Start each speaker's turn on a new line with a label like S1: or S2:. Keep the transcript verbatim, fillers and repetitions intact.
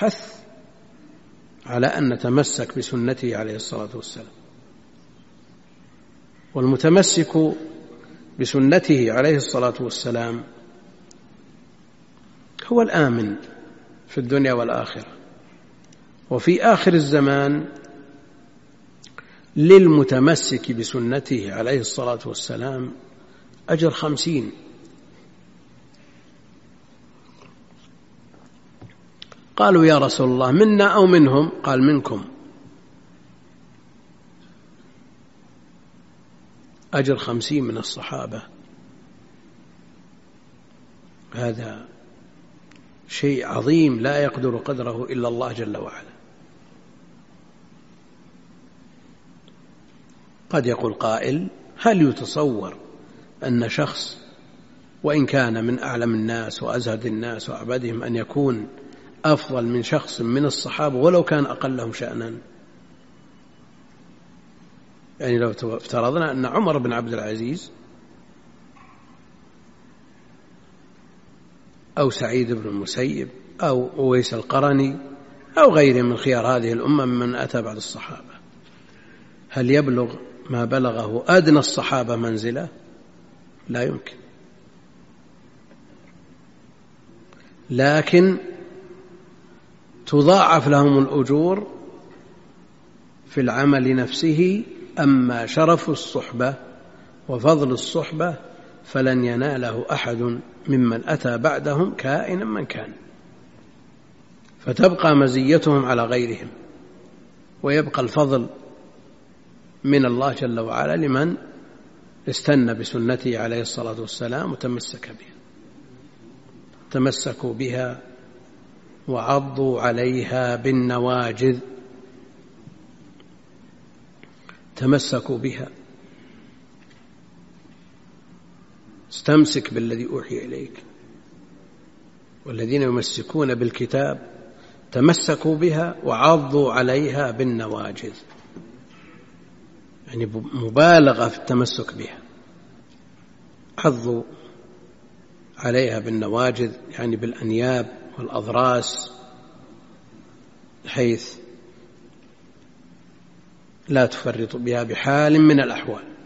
S1: حث على أن نتمسك بسنته عليه الصلاة والسلام. والمتمسك بسنته عليه الصلاة والسلام هو الآمن في الدنيا والآخرة. وفي آخر الزمان للمتمسك بسنته عليه الصلاة والسلام أجر خمسين. قالوا يا رسول الله منا أو منهم؟ قال منكم. أجر خمسين من الصحابة، هذا شيء عظيم لا يقدر قدره إلا الله جل وعلا. قد يقول قائل هل يتصور أن شخص وإن كان من أعلم الناس وأزهد الناس وأعبدهم أن يكون أفضل من شخص من الصحابة ولو كان أقلهم شأنا؟ يعني لو افترضنا أن عمر بن عبد العزيز أو سعيد بن المسيب أو أويس القرني أو غيره من خيار هذه الأمة من أتى بعد الصحابة، هل يبلغ ما بلغه أدنى الصحابة منزلة؟ لا يمكن. لكن تضاعف لهم الأجور في العمل نفسه. أما شرف الصحبة وفضل الصحبة فلن يناله أحد ممن أتى بعدهم كائنا من كان، فتبقى مزيتهم على غيرهم ويبقى الفضل من الله جل وعلا لمن استنى بسنته عليه الصلاة والسلام وتمسك بها. تمسكوا بها وعضوا عليها بالنواجذ. تمسكوا بها، استمسك بالذي أوحي إليك. والذين يمسكون بالكتاب تمسكوا بها وعضوا عليها بالنواجذ، يعني مبالغة في التمسك بها. عضوا عليها بالنواجذ يعني بالأنياب والأضراس، حيث لا تفرط بها بحال من الأحوال.